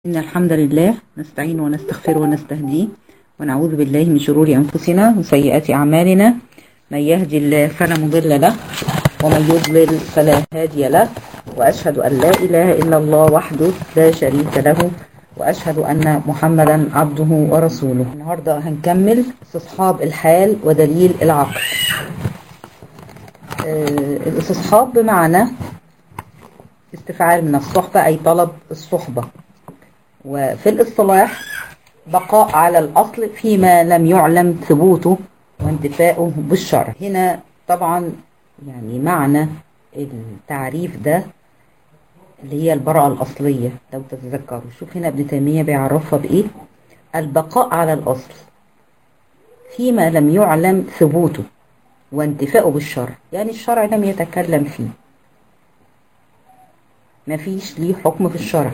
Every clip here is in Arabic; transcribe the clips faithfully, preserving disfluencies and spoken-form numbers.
إن الحمد لله نستعين ونستغفر ونستهديه ونعوذ بالله من شرور أنفسنا وسيئات أعمالنا. من يهدي الله فلا مضل له ومن يضلل فلا هادي له، وأشهد أن لا إله إلا الله وحده لا شريك له، وأشهد أن محمدا عبده ورسوله. النهاردة هنكمل استصحاب الحال ودليل العقل. آه الاستصحاب بمعنى استفعال من الصحبة أي طلب الصحبة، وفي الاصطلاح بقاء على الأصل فيما لم يعلم ثبوته وانتفاؤه بالشرع. هنا طبعا يعني معنى التعريف ده اللي هي البراءة الأصلية. لو تتذكروا شوف هنا ابن تيمية بيعرفها بإيه؟ البقاء على الأصل فيما لم يعلم ثبوته وانتفاؤه بالشرع، يعني الشرع لم يتكلم فيه، مفيش ليه حكم في الشرع،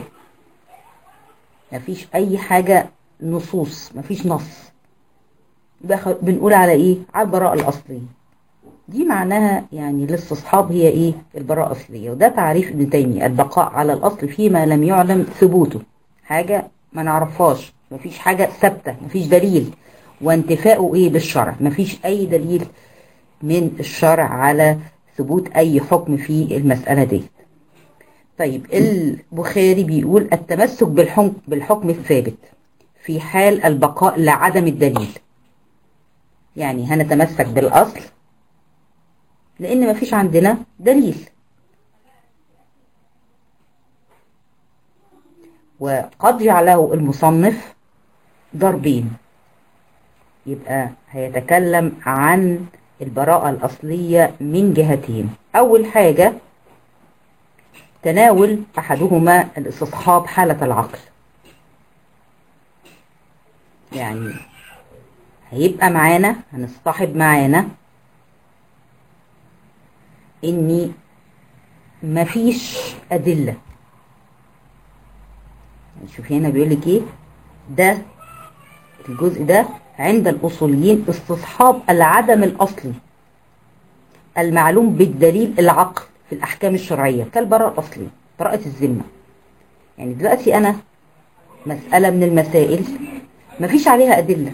مفيش اي حاجة نصوص، مفيش نص، بنقول على ايه؟ على البراءة الاصلية. دي معناها يعني الاستصحاب هي ايه؟ البراءة الاصلية. وده تعريف ابن تيمية: البقاء على الاصل فيما لم يعلم ثبوته، حاجة ما نعرفهاش، مفيش حاجة ثابتة، مفيش دليل، وانتفاؤه ايه؟ بالشرع، مفيش اي دليل من الشرع على ثبوت اي حكم في المسألة دي. طيب البخاري بيقول التمسك بالحكم, بالحكم الثابت في حال البقاء لعدم الدليل. يعني هنتمسك بالأصل لأن مفيش عندنا دليل. وقد جعله المصنف ضربين، يبقى هيتكلم عن البراءة الأصلية من جهتين. أول حاجة تناول أحدهما الاستصحاب حالة العقل، يعني هيبقى معانا هنصطحب معانا إني مفيش أدلة. شوف هنا بيقولك إيه ده الجزء ده عند الأصوليين: استصحاب العدم الأصلي المعلوم بالدليل العقل في الأحكام الشرعية كالبراءة الأصلية، براءة الذمة. يعني دلوقتي أنا مسألة من المسائل مفيش عليها أدلة،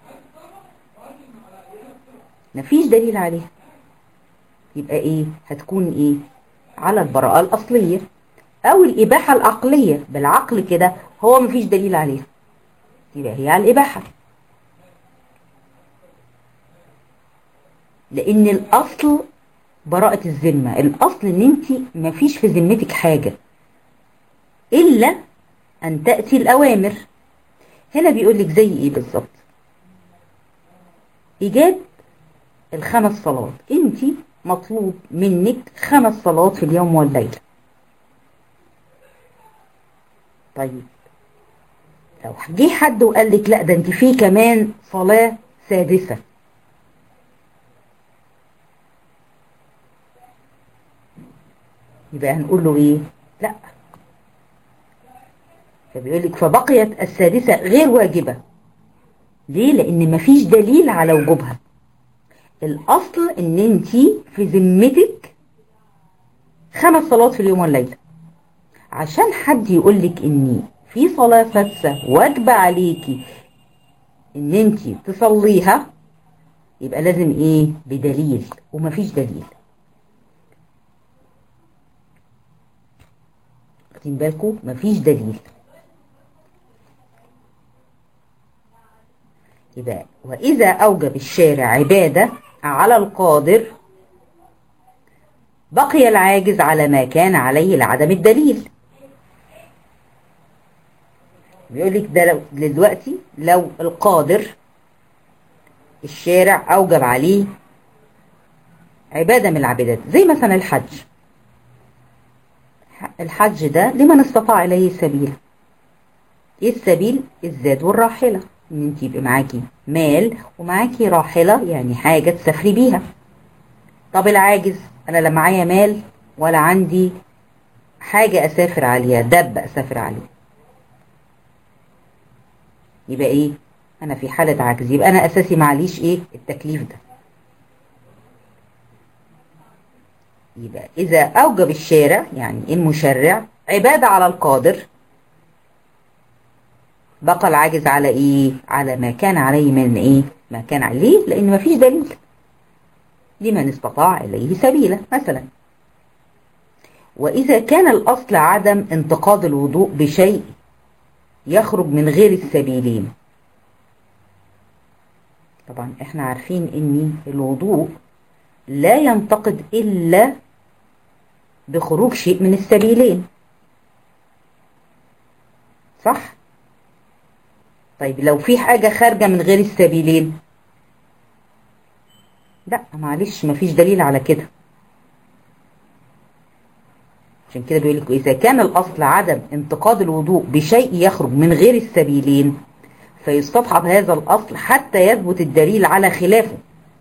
مفيش دليل عليها، يبقى إيه؟ هتكون إيه؟ على البراءة الأصلية أو الإباحة العقلية، بالعقل كده هو مفيش دليل عليها، يبقى هي على الإباحة، لأن الأصل براءة الذمة. الأصل إن أنت مفيش في ذمتك حاجة إلا أن تأتي الأوامر. هنا بيقولك زي إيه بالظبط؟ إيجاد الخمس صلوات، أنت مطلوب منك خمس صلوات في اليوم والليلة. طيب لو جه حد وقال لك لا ده أنت في كمان صلاة سادسة، يبقى هنقول له ايه؟ لا. فبيقول لك فبقيت السادسة غير واجبة. ليه؟ لان مفيش دليل على وجوبها. الاصل ان انت في ذمتك خمس صلوات في اليوم والليلة. عشان حد يقول لك ان في صلاة سادسة واجبة عليكي ان انت تصليها، يبقى لازم ايه؟ بدليل، ومفيش دليل. واخدين بالكم؟ مفيش دليل. يبقى وإذا أوجب الشارع عبادة على القادر بقي العاجز على ما كان عليه لعدم الدليل. بيقول لك ده لو دلوقتي لو القادر الشارع أوجب عليه عبادة من العبادات زي مثلا الحج. الحج ده لمن استطاع إليه سبيل. إيه السبيل؟ الزاد والراحلة، إن أنت يبقى معاكي مال ومعاكي راحلة، يعني حاجة تسافري بيها. طب العاجز، أنا لا معايا مال ولا عندي حاجة أسافر عليها، دب أسافر عليه، يبقى إيه؟ أنا في حالة عجز، يبقى أنا أساسي معليش إيه؟ التكليف ده. يبقى إذا أوجب الشارع يعني المشرع عبادة على القادر بقى العاجز على ايه؟ على ما كان عليه من ايه؟ ما كان عليه، لان مفيش دليل. لمن استطاع اليه سبيلا مثلا. واذا كان الاصل عدم انتقاض الوضوء بشيء يخرج من غير السبيلين. طبعا احنا عارفين ان الوضوء لا ينتقد الا بخروج شيء من السبيلين، صح؟ طيب لو في حاجة خارجة من غير السبيلين، لا معلش مفيش دليل على كده. عشان كده بيقول لك إذا كان الأصل عدم انتقاد الوضوء بشيء يخرج من غير السبيلين فيستصحب هذا الأصل حتى يثبت الدليل على خلافه.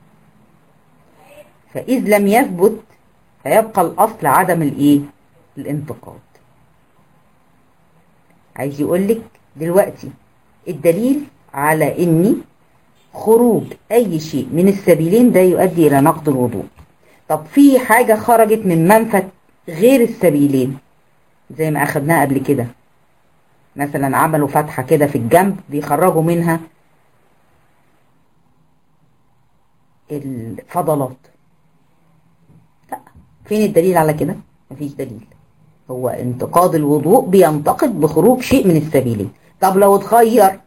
فإذ لم يثبت فيبقى الأصل عدم الإيه؟ الانتقاد. عايز يقول لك دلوقتي الدليل على إن خروج أي شيء من السبيلين ده يؤدي إلى نقض الوضوء. طب في حاجة خرجت من منفذ غير السبيلين زي ما أخدناها قبل كده، مثلا عملوا فتحة كده في الجنب بيخرجوا منها الفضلات، لا، فين الدليل على كده؟ مفيش دليل. هو انتقاد الوضوء بينتقد بخروج شيء من السبيلين. طب لو اتغير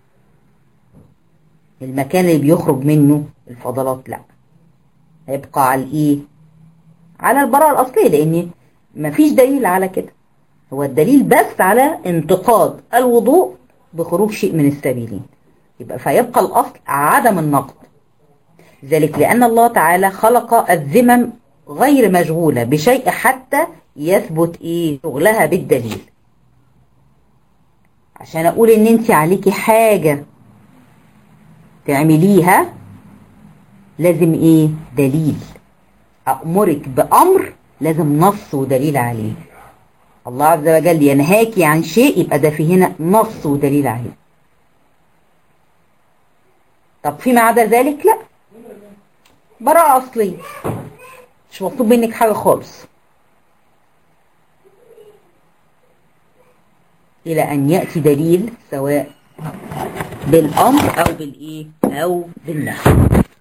المكان اللي بيخرج منه الفضلات، لا، هيبقى على الايه؟ على البراءة الأصلية، لأن مفيش دليل على كده. هو الدليل بس على انتقاد الوضوء بخروج شيء من السبيلين، يبقى فيبقى الأصل عدم النقد. ذلك لأن الله تعالى خلق الذمم غير مشغولة بشيء حتى يثبت ايه؟ شغلها بالدليل. عشان أقول إن أنت عليكي حاجة تعمليها لازم ايه؟ دليل. أأمرك بأمر لازم نص ودليل عليه. الله عز وجل ينهاكي عن شيء يبقى ده في هنا نص ودليل عليه. طب فيما عدا ذلك لا، براءة أصلية، مش مطلوب منك حاجة خالص إلى أن يأتي دليل سواء بالأمر أو بالإيه أو بالنهي.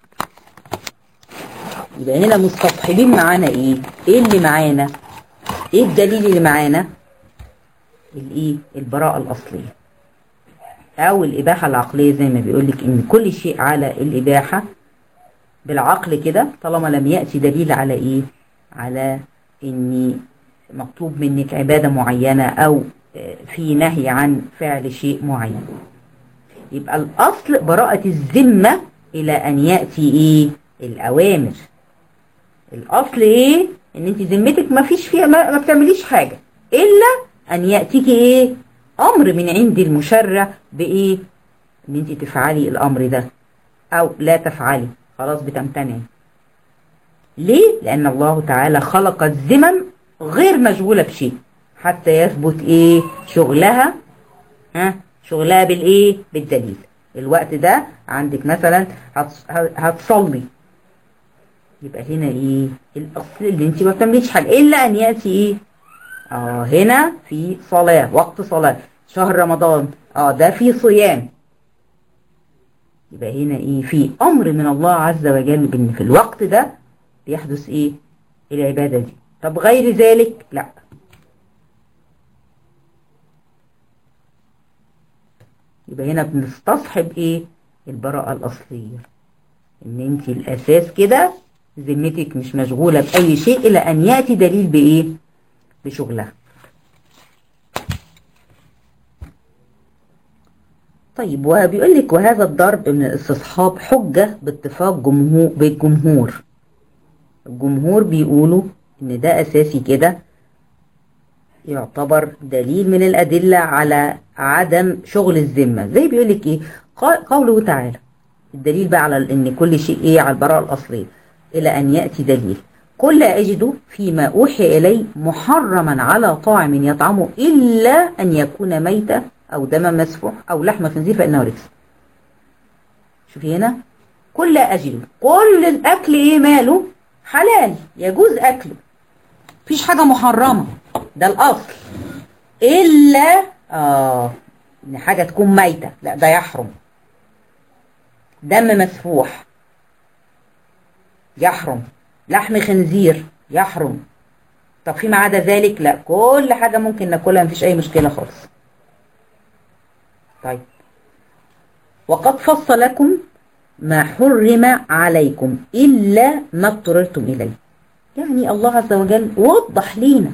يبقى هنا مستصحبين معانا إيه؟ إيه اللي معانا؟ إيه الدليل اللي معانا؟ الإيه؟ البراءة الأصلية أو الإباحة العقلية، زي ما بيقولك إن كل شيء على الإباحة بالعقل كده طالما لم يأتي دليل على إيه؟ على إن مطلوب منك عبادة معينة أو في نهي عن فعل شيء معين. يبقى الأصل براءة الذمة إلى أن يأتي إيه؟ الأوامر. الأصل إيه؟ إن أنت ذمتك ما فيش فيها، ما, ما بتعمليش حاجة إلا أن يأتيك إيه؟ أمر من عند المشرع بإيه؟ إن أنت تفعلي الأمر ده أو لا تفعلي، خلاص بتمتنعي. ليه؟ لأن الله تعالى خلق الذمم غير مشغولة بشيء حتى يثبت إيه؟ شغلها، ها؟ شغلها بالإيه؟ بالدليل. الوقت ده عندك مثلا هتصلي، يبقى هنا إيه؟ الأصل اللي أنت ما بتعمليش حاجة إلا أن يأتي إيه؟ آه هنا في صلاة، وقت صلاة، شهر رمضان، آه ده في صيام. يبقى هنا إيه؟ في أمر من الله عز وجل بأن في الوقت ده بيحدث إيه؟ العبادة دي. طب غير ذلك لا. يبقى هنا بنستصحب ايه؟ البراءة الأصلية، ان انت الأساس كده ذمتك مش مشغولة بأي شيء إلى أن يأتي دليل بإيه؟ بشغلها. طيب وبيقول لك وهذا الضرب من الاستصحاب حجة باتفاق جمهور بالجمهور. الجمهور بيقولوا ان ده أساسي كده يعتبر دليل من الأدلة على عدم شغل الذمة. زي بيقول لك ايه؟ قوله تعالى، الدليل بقى على ان كل شيء ايه؟ على البراءة الأصلية إلى أن يأتي دليل. قل لا أجد فيما أوحي إلي محرما على طاعم يطعمه إلا أن يكون ميتة أو دما مسفوح أو لحم خنزير فإنه رجس. شوفي هنا، قل لا أجد، كل الأكل إيه ماله؟ حلال، يجوز أكله، مفيش حاجة محرمة، ده الأصل. إلا آه ان حاجة تكون ميتة، لا ده يحرم. دم مسفوح يحرم، لحم خنزير يحرم. طب فيما عدا ذلك لا، كل حاجة ممكن ناكلها مفيش اي مشكلة خالص. طيب وقد فصل لكم ما حرم عليكم إلا ما اضطررتم إليه. يعني الله عز وجل وضح لينا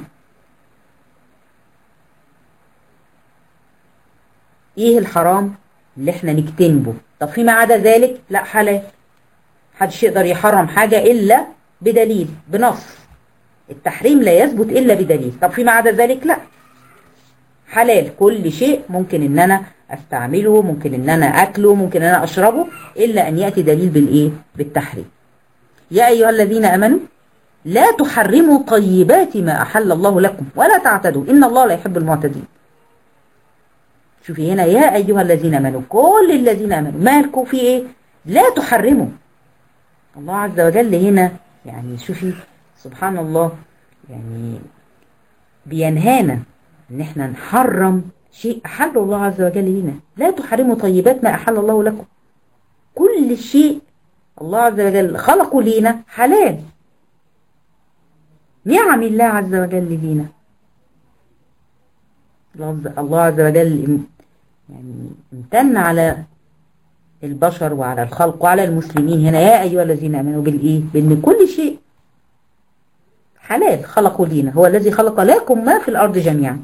ايه الحرام اللي احنا نجتنبه. طب فيما عدا ذلك لا حلال. محدش يقدر يحرم حاجة إلا بدليل بنص. التحريم لا يثبت إلا بدليل. طب فيما عدا ذلك لا حلال. كل شيء ممكن ان انا استعمله، ممكن ان انا اكله، ممكن ان انا اشربه، الا ان يأتي دليل بالايه؟ بالتحريم. يا ايها الذين امنوا لا تحرموا طيبات ما احل الله لكم ولا تعتدوا ان الله لا يحب المعتدين. شوفي هنا يا ايها الذين امنوا، كل الذين امنوا مالكم في ايه؟ لا تحرموا. الله عز وجل هنا يعني شوفي سبحان الله يعني بينهانا ان احنا نحرم شيء احل الله عز وجل لنا. لا تحرموا طيبات ما احل الله لكم. كل شيء الله عز وجل خلقه لينا حلال. نعم الله عز وجل لينا. الله عز وجل يعني امتن على البشر وعلى الخلق وعلى المسلمين هنا يا ايها الذين امنوا بالايه؟ بان كل شيء حلال خلقه لينا. هو الذي خلق لكم ما في الارض جميعا.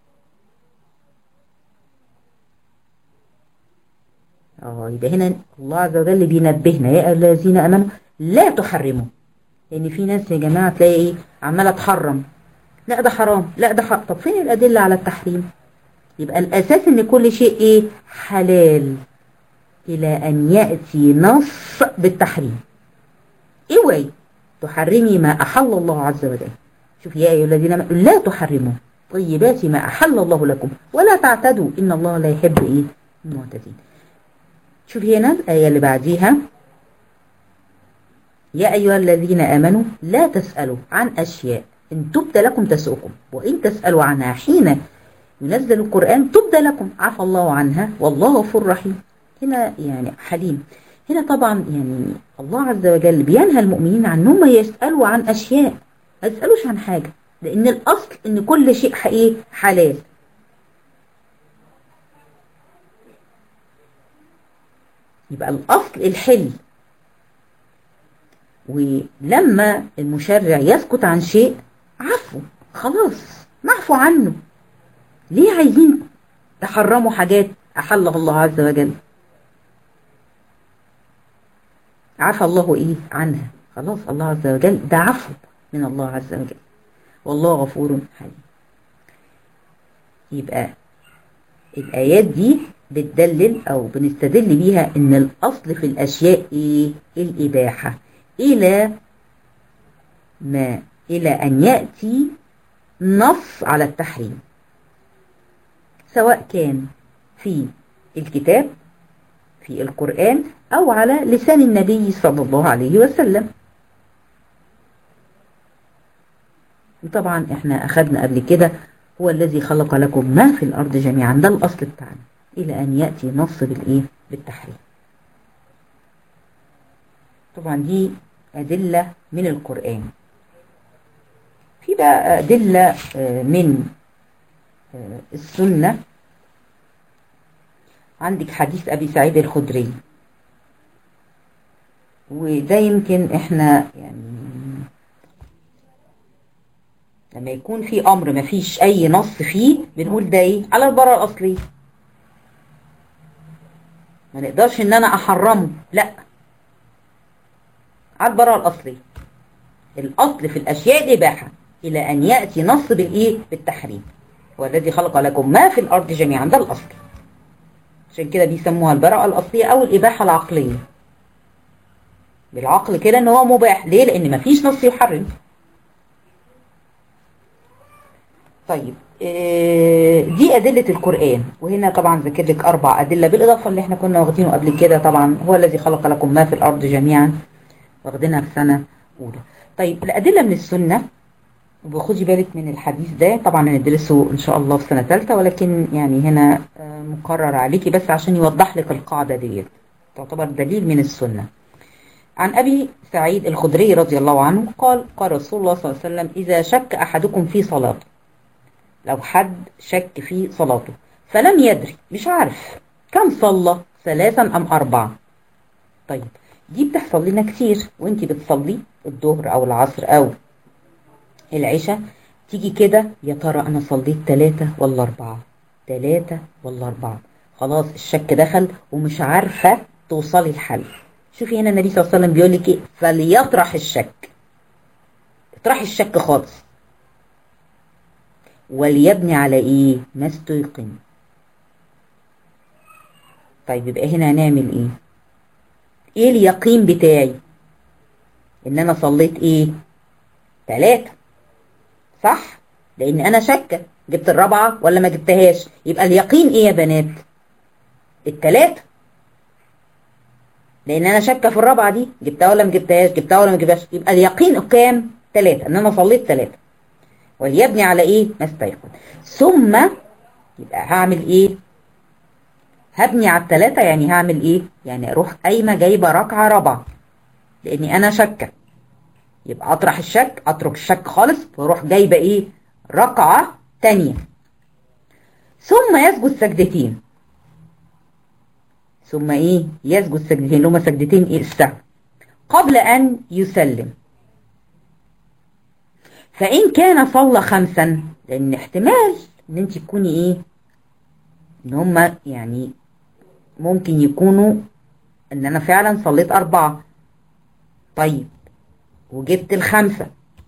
اه يبقى هنا الله عز وجل بينبهنا يا الذين امنوا لا تحرموا. لان يعني في ناس يا جماعه تلاقي ايه؟ عماله تحرم، لا ده حرام، لا ده حرام. طب فين الادله على التحريم؟ يبقى الاساس ان كل شيء ايه؟ حلال الى ان ياتي نص بالتحريم. اوعي تحرمي ما احل الله عز وجل. شوف يا ايها الذين امنوا لا تحرموا طيبات ما احل الله لكم ولا تعتدوا ان الله لا يحب ايه؟ المعتدين. شوف هنا الآية اللي بعديها يا أيها الذين آمنوا لا تسألوا عن أشياء إن تبد لكم تسؤكم وإن تسألوا عنها حين ينزل القرآن تبد لكم عفى الله عنها والله غفور رحيم. هنا يعني حليم. هنا طبعا يعني الله عز وجل بينهى المؤمنين عن أنهم يسألوا عن أشياء، ما يسألوش عن حاجة، لأن الأصل إن كل شيء حقيقي حلال. يبقى الأصل الحل. ولما المشرع يسكت عن شيء عفو، خلاص معفو عنه. ليه عايزين تحرموا حاجات أحلها الله عز وجل؟ عفى الله إيه عنها، خلاص الله عز وجل ده عفو من الله عز وجل والله غفور حليم. يبقى الآيات دي بتدلل أو بنستدل بيها إن الأصل في الأشياء إيه؟ الإباحة إلى ما إلى أن يأتي نص على التحريم، سواء كان في الكتاب في القرآن أو على لسان النبي صلى الله عليه وسلم. طبعا احنا أخذنا قبل كده هو الذي خلق لكم ما في الأرض جميعا، ده الأصل بتاعنا إلى أن يأتي نص بالإيه؟ بالتحريم. طبعا دي أدلة من القرآن. في بقى أدلة من السنة. عندك حديث أبي سعيد الخدري، وده يمكن احنا يعني لما يكون في أمر ما فيش أي نص فيه بنقول ده إيه؟ على البراءة الأصلية. ما نقدرش إن أنا أحرمه، لا، على البراءة الأصلية. الأصل في الأشياء الإباحة إلى أن يأتي نص بالإيه؟ بالتحريم. والذي خلق لكم ما في الأرض جميعا، ده الأصل. عشان كده بيسموها البراءة الأصلية أو الإباحة العقلية. بالعقل كده إن هو مباح. ليه؟ لأن مفيش نص يحرم. طيب دي أدلة القرآن. وهنا طبعا ذكر لك أربع أدلة بالإضافة اللي احنا كنا واخدينه قبل كده. طبعا هو الذي خلق لكم ما في الأرض جميعا، واخدينها في سنة أولى. طيب الأدلة من السنة وخدي بالك من الحديث ده، طبعا هندرسه ان شاء الله في سنة ثالثة، ولكن يعني هنا مقرر عليكي بس عشان يوضح لك القاعدة دي، تعتبر دليل من السنة. عن أبي سعيد الخدري رضي الله عنه قال قال رسول الله صلى الله عليه وسلم: إذا شك أحدكم في صلاته، لو حد شك في صلاته فلم يدري، مش عارف كم صلى، ثلاثا أم أربعة. طيب دي بتحصل لنا كتير، وانتي بتصلي الظهر أو العصر أو العشاء، تيجي كده يا ترى أنا صليت ثلاثة ولا أربعة، ثلاثة ولا أربعة، خلاص الشك دخل ومش عارفة توصلي الحل. شوفي هنا النبي صلى الله عليه وسلم بيقول لك ايه: فليطرح الشك، اطرحي الشك خالص، وليبني على ايه؟ ما استيقن. طيب يبقى هنا هنعمل ايه؟ ايه اليقين بتاعي؟ ان انا صليت ايه؟ ثلاثة، صح؟ لان انا شاكه جبت الرابعة ولا ما جبتهاش، يبقى اليقين ايه يا بنات؟ الثلاثة، لان انا شاكه في الرابعة دي جبتها ولا ما جبتهاش، جبتها ولا ما جبتهاش، يبقى اليقين كام؟ ثلاثة، ان انا صليت ثلاثة. وليبني على ايه؟ ما استيقن. ثم يبقى هعمل ايه؟ هبني على الثلاثة، يعني هعمل ايه؟ يعني اروح قايمة جايبة ركعة رابعة، لاني انا شاكه، يبقى اطرح الشك، اترك الشك خالص، واروح جايبة ايه؟ ركعة تانية. ثم يسجد سجدتين. ثم ايه؟ يسجد سجدتين، اللي هما سجدتين ايه؟ السهو، قبل ان يسلم. فان كان صلى خمسا، لان احتمال ان انت تكوني ايه؟ ان هما يعني ممكن يكونوا ان انا فعلا صليت اربعة، طيب وجبت الخمسة،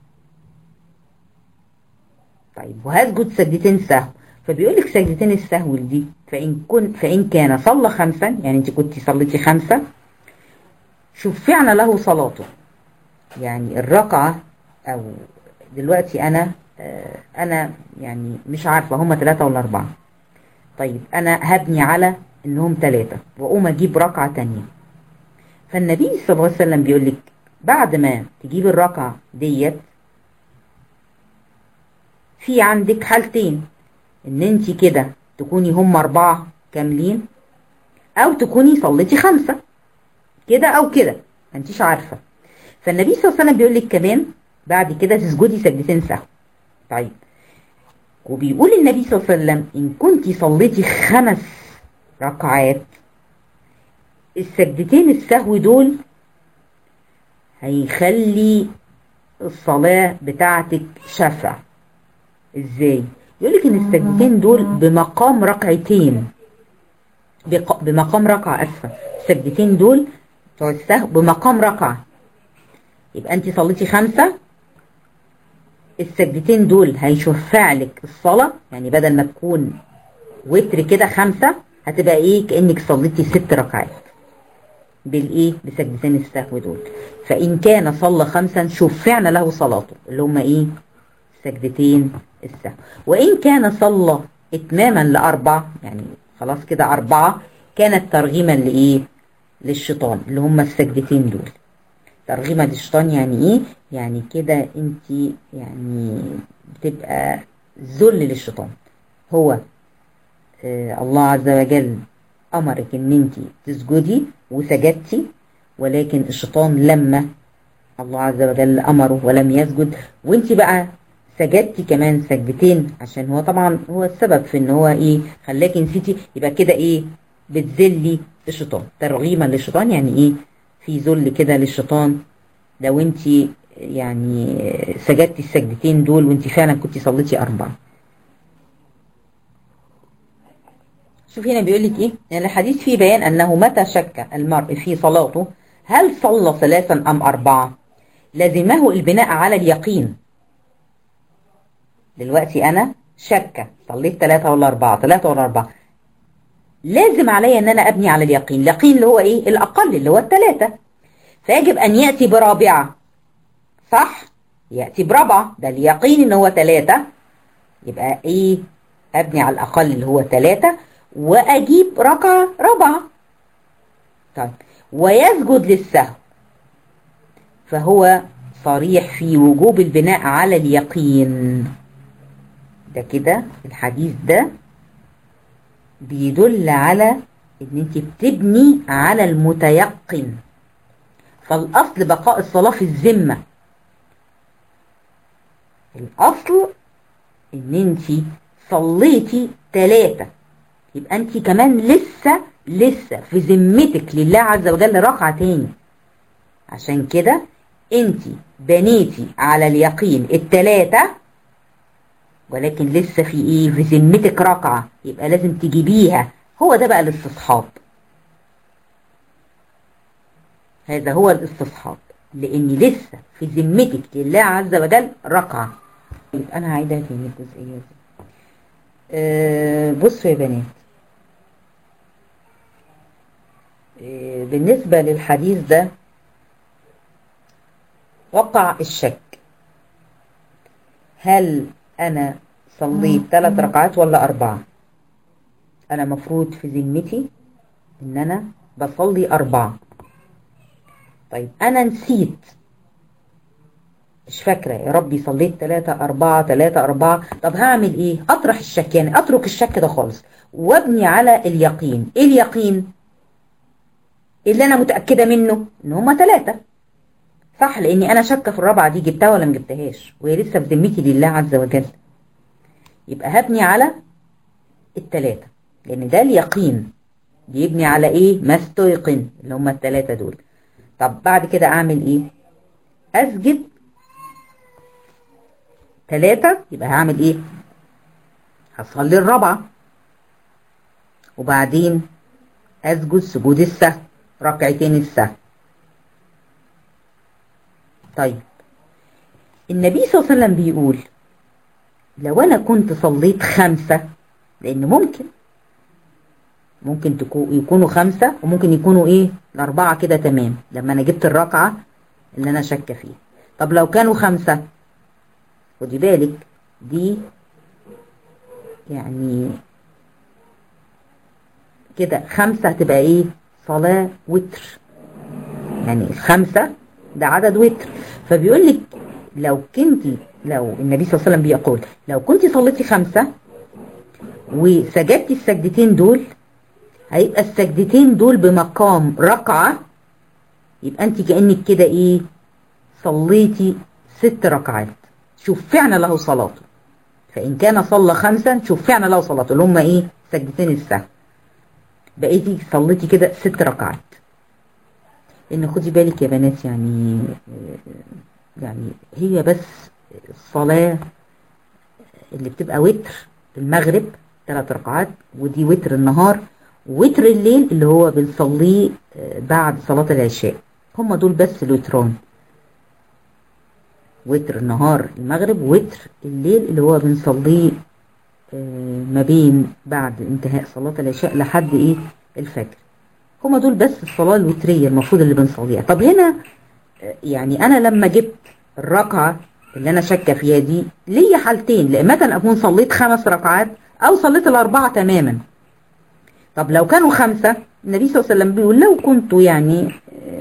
طيب وهسجد سجدتين سهو. فبيقول لك سجدتين السهو دي، فإن كن فإن كان صلى خمسا، يعني انت كنت صليتي خمسة، شفعنا له صلاته. يعني الركعة، او دلوقتي انا آه انا يعني مش عارفة هما ثلاثة ولا اربعة، طيب انا هبني على انهم ثلاثة واقوم اجيب ركعة تانية. فالنبي صلى الله عليه وسلم بيقول لك بعد ما تجيب الركعة ديت، في عندك حالتين: ان انت كده تكوني هم اربعة كاملين، او تكوني صليتي خمسة كده او كده، ما انتيش عارفة. فالنبي صلى الله عليه وسلم بيقول لك كمان بعد كده تسجدي سجدتين سهو. طيب وبيقول النبي صلى الله عليه وسلم ان كنتي صليتي خمس ركعات، السجدتين السهو دول هيخلي الصلاة بتاعتك شفع. ازاي؟ يقولك ان السجدتين دول بمقام ركعتين، بمقام ركعة، اسفة، السجدتين دول بتوع السهو بمقام ركعة. يبقى انت صليتي خمسة، السجدتين دول هيشفع لك الصلاة، يعني بدل ما تكون وتر كده خمسة، هتبقى ايه؟ كأنك صليتي ست ركعات بالايه؟ بسجدتين السهو دول. فإن كان صلى خمسا شفعنا له صلاته، اللي هم ايه؟ سجدتين السهو. وإن كان صلى إتماما لأربع، يعني خلاص كده أربعة، كانت ترغيما لإيه؟ للشيطان، اللي هم السجدتين دول. ترغيما للشيطان يعني إيه؟ يعني كده أنت يعني بتبقى ذل للشيطان. هو آه الله عز وجل أمرك إن أنت تسجدي وسجدتي، ولكن الشيطان لما الله عز وجل أمره ولم يسجد، وأنت بقى سجدتي كمان سجدتين، عشان هو طبعا هو السبب في ان هو ايه؟ خلاكي نسيتي، يبقى كده ايه؟ بتذلي الشيطان. ترغيما للشيطان يعني ايه؟ في ذل كده للشيطان. لو انت يعني سجدتي السجدتين دول وانت فعلا كنت صليتي اربعة. شوف هنا بيقول لك ايه؟ يعني الحديث فيه بيان انه متى شك المرء في صلاته هل صلى ثلاثا ام اربعة، لزمه البناء على اليقين. دلوقتي انا شاكه صليت ثلاثة ولا أربعة، ثلاثة ولا أربعة، لازم عليا ان انا ابني على اليقين. اليقين اللي هو ايه؟ الاقل، اللي هو الثلاثة. فيجب ان ياتي برابعة، صح؟ ياتي برابعة، ده اليقين ان هو ثلاثة، يبقى ايه؟ ابني على الاقل اللي هو ثلاثة، واجيب ركعة رابعة. طيب ويسجد للسهو، فهو صريح في وجوب البناء على اليقين. ده كده الحديث ده بيدل على ان انت بتبني على المتيقن. فالاصل بقاء الصلاة في الذمة. الاصل ان انت صليتي ثلاثة، يبقى انت كمان لسه لسه في ذمتك لله عز وجل ركعة تاني. عشان كده انت بنيتي على اليقين الثلاثة، ولكن لسه في ايه؟ في ذمتك ركعة، يبقى لازم تجيبيها. هو ده بقى الاستصحاب. هذا هو الاستصحاب، لان لسه في ذمتك لله عز وجل ركعة. يبقى انا هعيدها تاني الجزئية دي. أه بصوا يا بنات، أه بالنسبة للحديث ده وقع الشك، هل انا صليت ثلاث ركعات ولا اربعة؟ انا مفروض في ذمتي ان انا بصلي اربعة. طيب انا نسيت، مش فاكرة، يا ربي صليت ثلاثة اربعة ثلاثة اربعة. طب هعمل ايه؟ اطرح الشك، يعني اترك الشك ده خالص وابني على اليقين. ايه اليقين اللي انا متأكدة منه؟ ان هما ثلاثة، صح؟ لاني انا شاكه في الرابعة دي جبتها ولا ما جبتهاش، وهي لسه في ذمتي لله عز وجل. يبقى هبني على الثلاثة، لان ده اليقين بيبني على ايه؟ ما استيقن، اللي هما الثلاثة دول. طب بعد كده اعمل ايه؟ اسجد ثلاثة، يبقى هعمل ايه؟ هصلي الرابعة، وبعدين اسجد سجود السهو، ركعتين السهو. طيب النبي صلى الله عليه وسلم بيقول لو انا كنت صليت خمسة، لان ممكن ممكن يكونوا خمسة وممكن يكونوا ايه؟ الاربعة كده تمام، لما انا جبت الركعة اللي انا شاكه فيها. طب لو كانوا خمسة، خدي بالك دي يعني كده خمسة هتبقى ايه؟ صلاة وتر، يعني الخمسة ده عدد وتر. فبيقول لك لو كنت لو النبي صلى الله عليه وسلم بيقول لو كنت صليتي خمسة وسجدتي السجدتين دول، هيبقى السجدتين دول بمقام ركعة، يبقى انت كأنك كده ايه؟ صليتي ست ركعات. شوف فعنا له صلاته. فإن كان صلى خمسا شوف فعنا له صلاته، اللي هم ايه؟ سجدتين السهو. بقيتي صليتي كده ست ركعات. ان خدي بالك يا بنات، يعني يعني هي بس الصلاة اللي بتبقى وتر المغرب ثلاث ركعات، ودي وتر النهار، وتر الليل اللي هو بنصليه بعد صلاة العشاء. هم دول بس الوتران، وتر النهار المغرب، وتر الليل اللي هو بنصليه ما بين بعد انتهاء صلاة العشاء لحد ايه؟ الفجر. هما دول بس الصلاة الوترية المفروض اللي بنصليها. طب هنا يعني انا لما جبت الركعة اللي انا شاكه فيها دي، ليا حالتين، لأ مثلا اكون صليت خمس ركعات او صليت الاربعة تماما. طب لو كانوا خمسة، النبي صلى الله عليه وسلم بيقول لو كنت يعني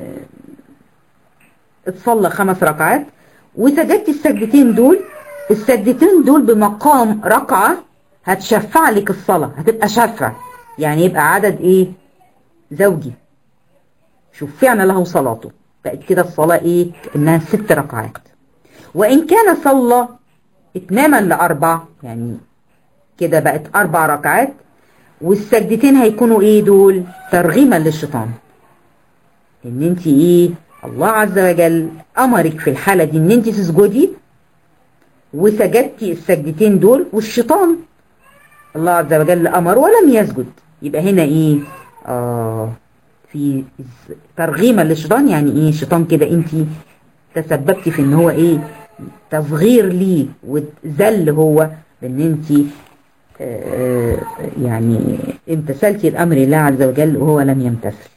اتصلى خمس ركعات وسجدت السجدتين دول، السجدتين دول بمقام ركعة، هتشفع لك الصلاة، هتبقى شفع، يعني يبقى عدد ايه؟ زوجي. شوف فعنا له صلاته، بقت كده الصلاة ايه؟ انها ست ركعات. وان كان صلى اتماما لاربع، يعني كده بقت اربع ركعات، والسجدتين هيكونوا ايه دول؟ ترغيما للشيطان. ان انت ايه؟ الله عز وجل امرك في الحالة دي ان انت تسجدي، وسجدتي السجدتين دول، والشيطان الله عز وجل امر ولم يسجد. يبقى هنا ايه؟ اه في ترغيما للشيطان، يعني ايه؟ الشيطان كده انت تسببتي في ان هو ايه؟ تصغير ليه وذل هو، بان انت آه يعني امتثلتي الامر الله عز وجل وهو لم يمتثل.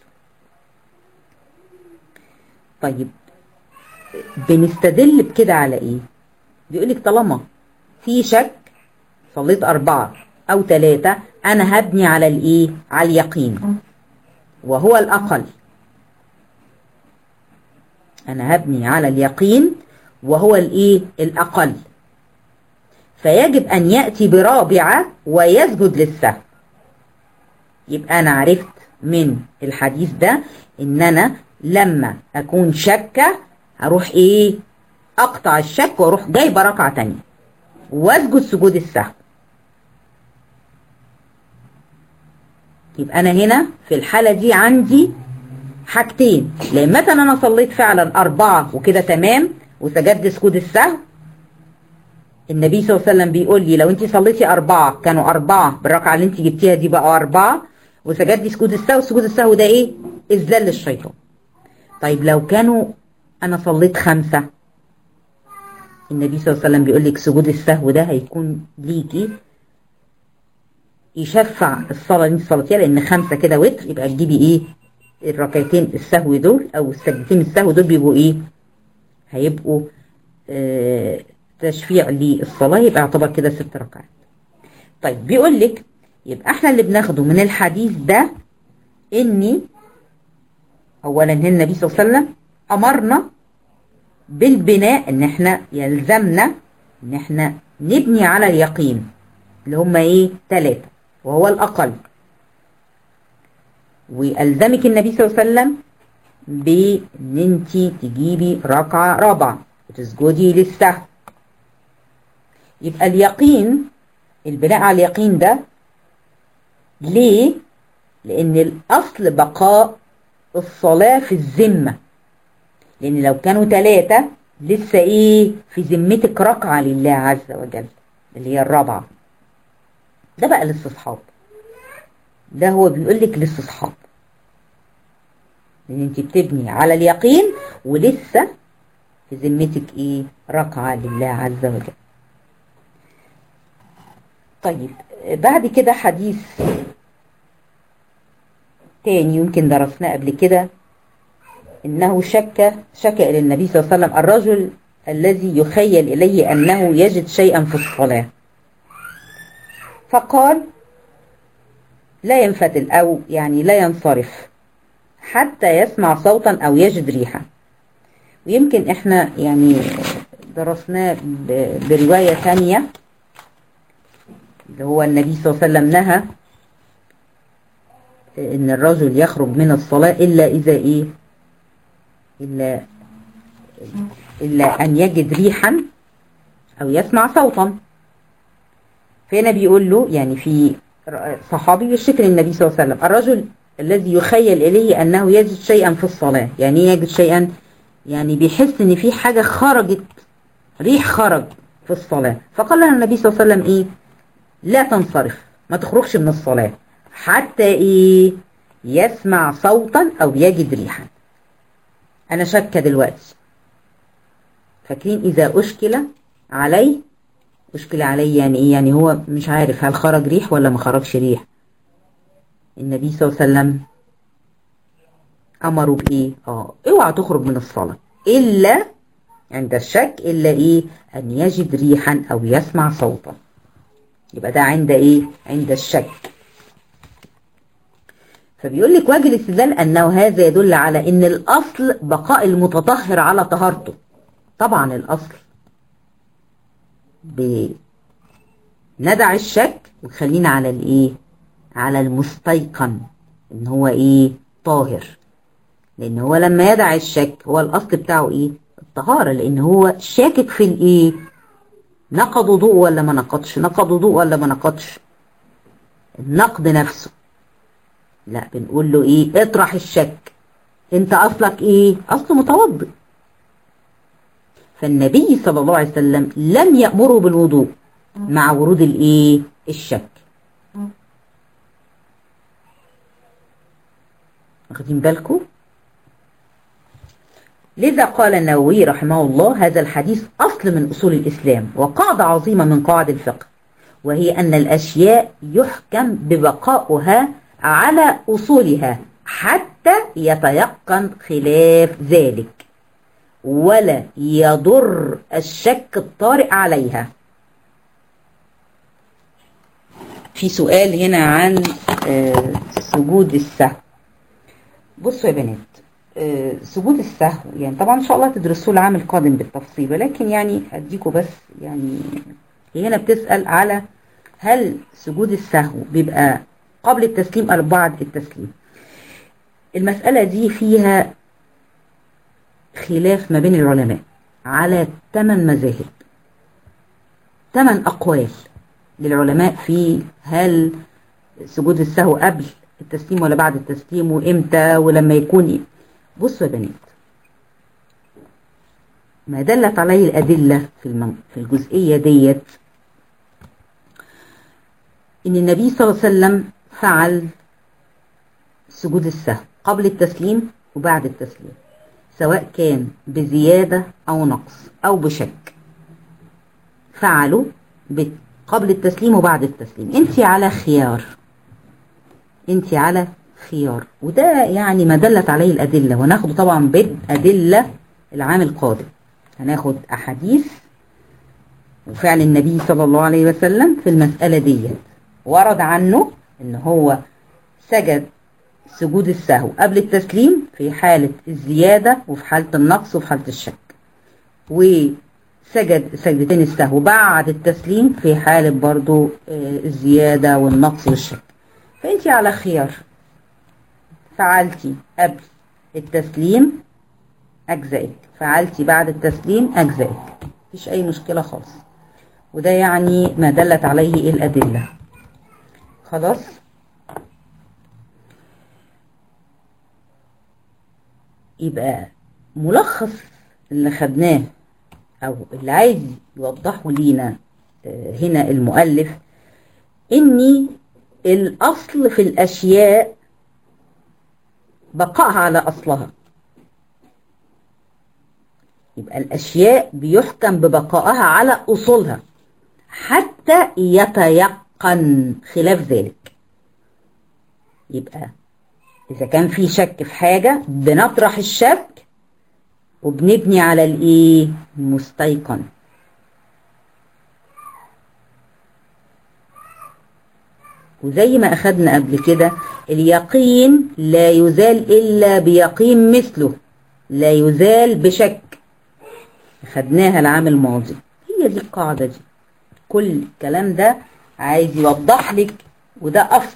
طيب بنستدل بكده على ايه؟ بيقولك طالما في شك، صليت اربعة او ثلاثة، انا هبني على الايه؟ على اليقين، وهو الاقل. انا هبني على اليقين وهو الايه الاقل، فيجب ان يأتي برابعة ويسجد للسهو. يبقى انا عرفت من الحديث ده ان انا لما اكون شاكة هروح ايه اقطع الشك واروح جايبه ركعة تانية واسجد سجود السهو. يبقى انا هنا في الحالة دي عندي حاجتين، لان مثلا انا صليت فعلا اربعة وكده تمام وسجدت سجود السهو، النبي صلى الله عليه وسلم بيقول لي لو انت صليتي اربعة كانوا اربعة بالركعة اللي انت جبتيها دي بقى اربعة، وسجدتي سجود السهو، سجود السهو ده ايه اذلال للشيطان. طيب لو كانوا انا صليت خمسة، النبي صلى الله عليه وسلم بيقول لك سجود السهو ده هيكون ليكي يشفع الصلاة اللي انت صليتيها، لان خمسة كده وتر، يبقى تجيبي ايه الركعتين السهو دول او السجدتين السهو دول بيبقوا ايه هيبقوا اه تشفيع للصلاة، يبقى يعتبر كده ست ركعات. طيب بيقول لك يبقى احنا اللي بناخده من الحديث ده اني اولا النبي صلى الله عليه وسلم امرنا بالبناء، ان احنا يلزمنا ان احنا نبني على اليقين اللي هم ايه ثلاثة وهو الاقل، وألزمك النبي صلى الله عليه وسلم بان انت تجيبي ركعة رابعة وتسجدي للسهو. يبقى اليقين، البناء على اليقين ده ليه؟ لان الاصل بقاء الصلاة في الذمة، لان لو كانوا ثلاثة لسه ايه في ذمتك ركعة لله عز وجل اللي هي الرابعة. ده بقى الاستصحاب، ده هو بيقول لك الاستصحاب، لان انت بتبني على اليقين ولسه في ذمتك ايه ركعة لله عز وجل. طيب بعد كده حديث تاني يمكن درسناه قبل كده، انه شك شك الى النبي صلى الله عليه وسلم الرجل الذي يخيل اليه انه يجد شيئا في الصلاة، فقال لا ينفتل او يعني لا ينصرف حتى يسمع صوتا او يجد ريحا. ويمكن احنا يعني درسناه برواية ثانية اللي هو النبي صلى الله عليه وسلم نهى ان الرجل يخرج من الصلاة الا اذا ايه الا الا ان يجد ريحا او يسمع صوتا. فهنا بيقول له يعني في صحابي يشكر النبي صلى الله عليه وسلم الرجل الذي يخيل اليه انه يجد شيئا في الصلاة، يعني ايه يجد شيئا؟ يعني بيحس ان في حاجة خرجت، ريح خرج في الصلاة. فقال له النبي صلى الله عليه وسلم ايه لا تنصرف، ما تخرجش من الصلاة حتى ايه يسمع صوتا او يجد ريحا. انا شاكه دلوقتي، فاكرين اذا اشكل علي، اشكل علي يعني ايه؟ يعني هو مش عارف هل خرج ريح ولا ما خرجش ريح. النبي صلى الله عليه وسلم امروا بايه؟ اه اوعى تخرج من الصلاة الا عند الشك، الا ايه ان يجد ريحا او يسمع صوتا. يبقى ده عند ايه؟ عند الشك. فبيقول لك وجه الاستدلال انه هذا يدل على ان الاصل بقاء المتطهر على طهارته. طبعا الاصل بندع الشك وخلينا على الايه؟ على المستيقن ان هو ايه؟ طاهر. لان هو لما يدع الشك هو الاصل بتاعه ايه؟ الطهارة، لان هو شاكك في الايه؟ نقض وضوء ولا ما نقضش، نقض وضوء ولا ما نقضش، النقض نفسه. لا بنقول له ايه؟ اطرح الشك، انت اصلك ايه؟ اصل متوضئ. فالنبي صلى الله عليه وسلم لم يأمره بالوضوء مع ورود الايه؟ الشك. واخدين بالكم؟ لذا قال النووي رحمه الله هذا الحديث أصل من أصول الإسلام وقاعدة عظيمة من قواعد الفقه، وهي أن الأشياء يحكم ببقائها على أصولها حتى يتيقن خلاف ذلك ولا يضر الشك الطارئ عليها. في سؤال هنا عن سجود السهو. بصوا يا بنات، آه سجود السهو يعني طبعا ان شاء الله تدرسوه العام القادم بالتفصيل، ولكن يعني اديكوا بس يعني هي هنا بتسأل على هل سجود السهو بيبقى قبل التسليم أو بعد التسليم. المسألة دي فيها خلاف ما بين العلماء على ثمان مذاهب، ثمان أقوال للعلماء في هل سجود السهو قبل التسليم ولا بعد التسليم، وإمتى ولما يكون إيه. بصوا يا بنات، ما دلت عليه الأدلة في المن... في الجزئية ديت إن النبي صلى الله عليه وسلم فعل سجود السهو قبل التسليم وبعد التسليم، سواء كان بزيادة أو نقص أو بشك، فعلوا قبل التسليم وبعد التسليم. انت على خيار، انت على خيار، وده يعني ما دلت عليه الأدلة، وناخده طبعا بالأدلة العام القادم. هناخد أحاديث وفعل النبي صلى الله عليه وسلم في المسألة دي. ورد عنه ان هو سجد سجود السهو قبل التسليم في حالة الزيادة وفي حالة النقص وفي حالة الشك، وسجد سجدتين السهو بعد التسليم في حالة برضو الزيادة والنقص والشك. فانت على خيار، فعلتي قبل التسليم أجزائك، فعلتي بعد التسليم أجزائك، مفيش أي مشكلة خالص. وده يعني ما دلت عليه الأدلة. خلاص، يبقى ملخص اللي خدناه أو اللي عايز يوضحه لينا هنا المؤلف، إني الأصل في الأشياء بقائها على أصلها. يبقى الأشياء بيحكم ببقائها على أصولها حتى يتيقن خلاف ذلك. يبقى إذا كان في شك في حاجة بنطرح الشك وبنبني على الإيه؟ المستيقن. وزي ما أخدنا قبل كده، اليقين لا يزال إلا بيقين مثله، لا يزال بشك، أخدناها العام الماضي. هي دي القاعدة دي. كل الكلام ده عايز يوضح لك، وده أصل،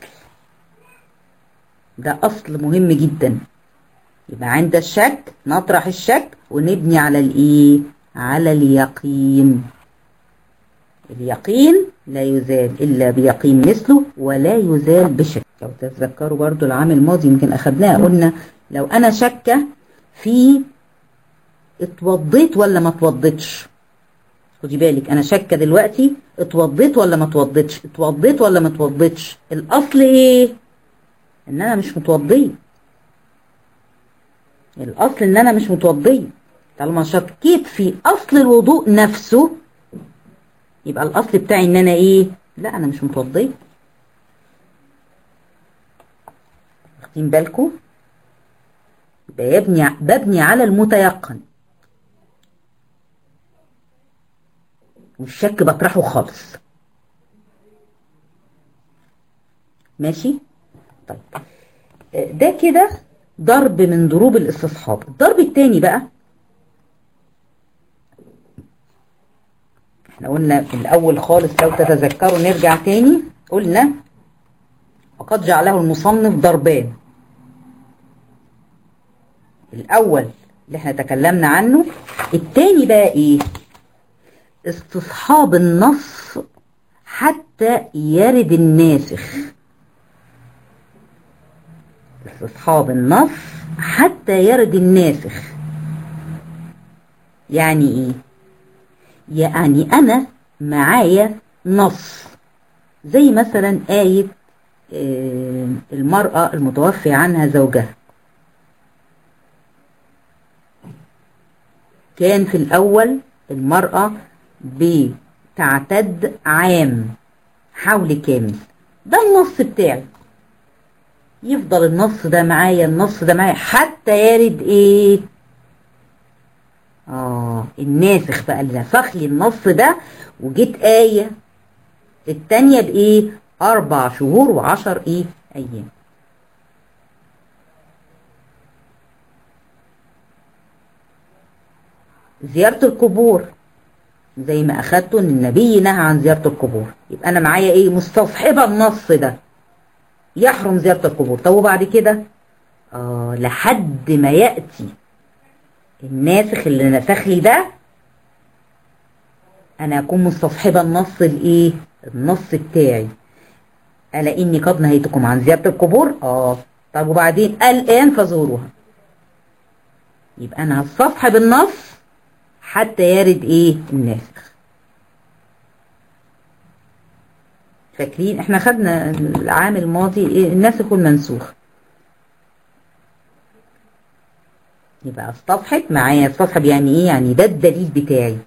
ده أصل مهم جدا. يبقى عند الشك نطرح الشك ونبني على الإيه؟ على اليقين. اليقين لا يزال إلا بيقين مثله ولا يزال بشك. لو تتذكروا برضو العام الماضي يمكن أخدناها، قلنا لو أنا شكة في اتوضيت ولا ما اتوضيتش، خدي بالك أنا شكة دلوقتي اتوضيت ولا ما اتوضيتش، اتوضيت ولا ما اتوضيتش، الأصل إيه؟ إن أنا مش متوضية. الأصل إن أنا مش متوضية. طالما شكيت في أصل الوضوء نفسه يبقى الأصل بتاعي إن أنا إيه؟ لا، أنا مش متوضية. واخدين بالكم؟ يبقى يبني ببني على المتيقن، والشك بطرحه خالص. ماشي؟ طيب، ده كده ضرب من ضروب الاستصحاب. الضرب التاني بقى، احنا قلنا في الأول خالص لو تتذكروا نرجع تاني، قلنا وقد جعله المصنف ضربان. الأول اللي احنا تكلمنا عنه، التاني بقى ايه؟ استصحاب النص حتى يرد الناسخ. استصحاب النص حتى يرد الناسخ يعني ايه؟ يعني انا معايا نص زي مثلا آية المرأة المتوفي عنها زوجها، كان في الأول المرأة بتعتد عام، حول كامل. ده النص بتاعي، يفضل النص ده معايا، النص ده معايا حتى يرد ايه؟ اه الناسخ بقى اللي نسخ لي النص ده، وجيت آية التانية بايه؟ أربع شهور وعشر ايه؟ أيام. زيارة القبور زي ما اخدته ان النبي نهى عن زيارة القبور، يبقى انا معايا ايه؟ مستصحبة النص ده، يحرم زيارة القبور. طب وبعد كده اه لحد ما يأتي الناسخ اللي نسخ لي ده، انا اكون مستصحبة النص الايه؟ النص بتاعي. الا اني قد نهيتكم عن زيارة القبور. اه طب وبعدين الان فزوروها، يبقى انا هستصحب النص حتى يرد ايه؟ الناسخ. فاكرين احنا خدنا العام الماضي إيه؟ الناسخ والمنسوخ. يبقى استصحب معايا، استصحب يعني ايه؟ يعني ده الدليل بتاعي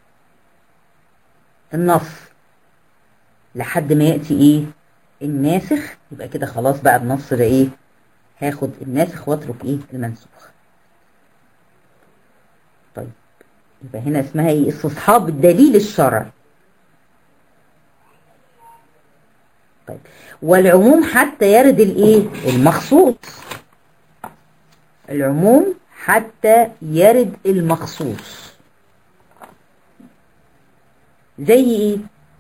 النص لحد ما يأتي ايه؟ الناسخ. يبقى كده خلاص بقى النص ده ايه؟ هاخد الناسخ واترك ايه؟ المنسوخ. طيب يبقى هنا اسمها ايه؟ استصحاب الدليل الشرعي. طيب والعموم حتى يرد الايه؟ المخصوص. العموم حتى يرد المخصوص. زي ايه؟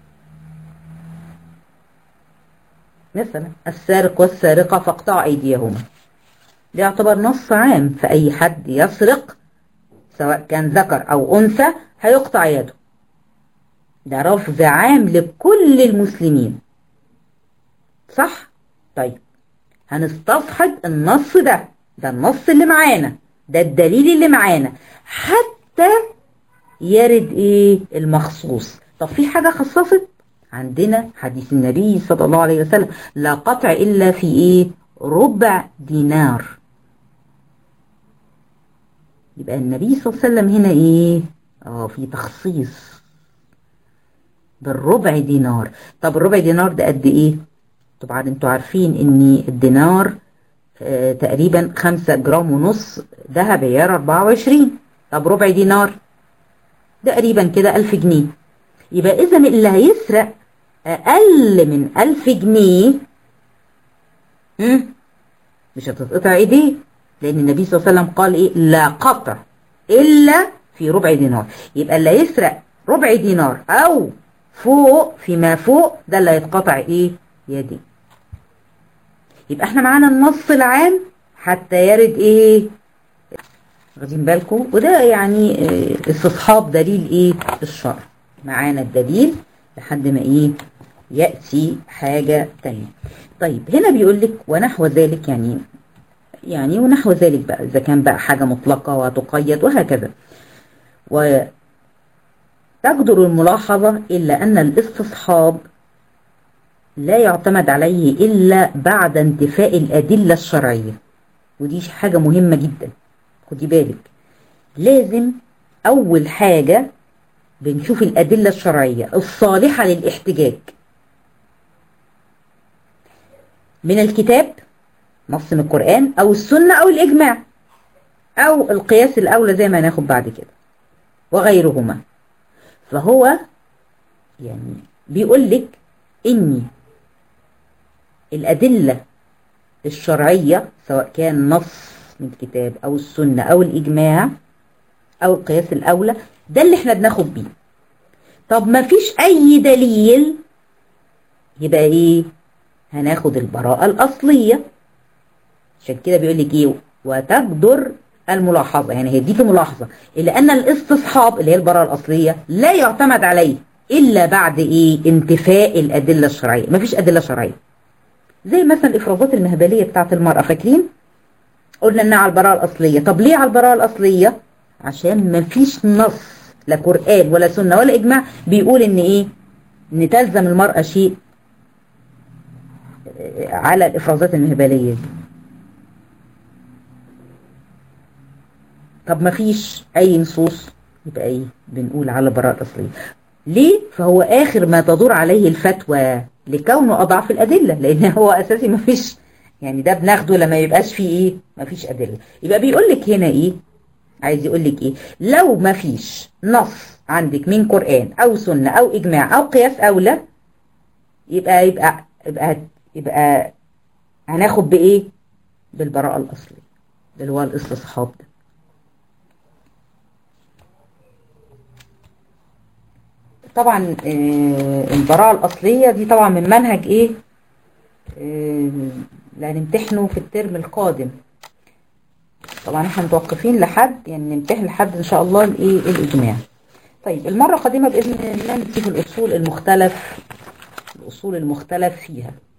مثلا السارق والسارقة فاقطعوا ايديهما، ده يعتبر نص عام، فأي حد يسرق سواء كان ذكر أو أنثى هيقطع يده. ده لفظ عام لكل المسلمين، صح؟ طيب هنستصحب النص ده، ده النص اللي معانا، ده الدليل اللي معانا حتى يرد ايه؟ المخصوص. طب في حاجة خصصت عندنا حديث النبي صلى الله عليه وسلم لا قطع إلا في ايه؟ ربع دينار. يبقى النبي صلى الله عليه وسلم هنا ايه؟ اه في تخصيص بالربع دينار. طب الربع دينار ده قد ايه؟ طبعا انتوا عارفين ان الدينار آه تقريبا خمسة جرام ونص دهب عيار اربعة وعشرين. طب ربع دينار تقريبا كده الف جنيه. يبقى اذا اللي هيسرق اقل من الف جنيه مش هتتقطع ايديه، لان النبي صلى الله عليه وسلم قال ايه؟ لا قطع الا في ربع دينار. يبقى اللي يسرق ربع دينار او فوق فيما فوق ده اللي هيتقطع ايه؟ يديه. يبقى احنا معانا النص العام حتى يرد ايه؟ واخدين بالكم؟ وده يعني استصحاب دليل ايه؟ الشرع. معانا الدليل لحد ما ايه؟ يأتي حاجة تانية. طيب هنا بيقول لك ونحو ذلك، يعني يعني ونحو ذلك بقى إذا كان بقى حاجة مطلقة وتقيد وهكذا. وتقدر الملاحظة إلا أن الاستصحاب لا يعتمد عليه إلا بعد انتفاء الأدلة الشرعية. ودي حاجة مهمة جدا، خدي بالك. لازم أول حاجة بنشوف الأدلة الشرعية الصالحة للاحتجاج من الكتاب، نص من القرآن أو السنة أو الإجماع أو القياس الأولى زي ما ناخد بعد كده وغيرهما. فهو يعني بيقول لك إني الأدلة الشرعية سواء كان نص من الكتاب أو السنة أو الإجماع أو القياس الأولى ده اللي احنا بناخد بيه. طب ما فيش أي دليل، يبقى إيه؟ هناخد البراءة الأصلية. عشان كده بيقول لك ايه؟ وتقدر الملاحظة، يعني هيديك ملاحظة إلا أن الاستصحاب اللي هي البراءة الأصلية لا يعتمد عليه إلا بعد ايه؟ انتفاء الأدلة الشرعية. مفيش أدلة شرعية. زي مثلا الإفرازات المهبلية بتاعت المرأة، فاكرين؟ قلنا إنها على البراءة الأصلية. طب ليه على البراءة الأصلية؟ عشان مفيش نص لا قرآن ولا سنة ولا إجماع بيقول إن ايه؟ إن تلزم المرأة شيء على الإفرازات المهبلية دي. طب ما فيش أي نصوص، يبقى إيه؟ بنقول على براءة الأصلية. ليه؟ فهو آخر ما تدور عليه الفتوى لكونه أضعف الأدلة، لأن هو أساسي ما فيش، يعني ده بناخده لما يبقاش فيه إيه؟ ما فيش أدلة. يبقى بيقول لك هنا إيه؟ عايز يقول لك إيه؟ لو ما فيش نص عندك من قرآن أو سنة أو إجماع أو قياس أولى، يبقى يبقى يبقى يبقى هناخد بإيه؟ بالبراءة الأصلية اللي هو الاستصحاب ده. طبعا آه، البراءة الأصلية دي طبعا من منهج ايه آه، اللي هنمتحنه في الترم القادم. طبعا احنا متوقفين لحد يعني نمتحن لحد ان شاء الله الايه الإجماع. طيب المرة القادمة بإذن الله نشوف الأصول المختلف الأصول المختلف فيها.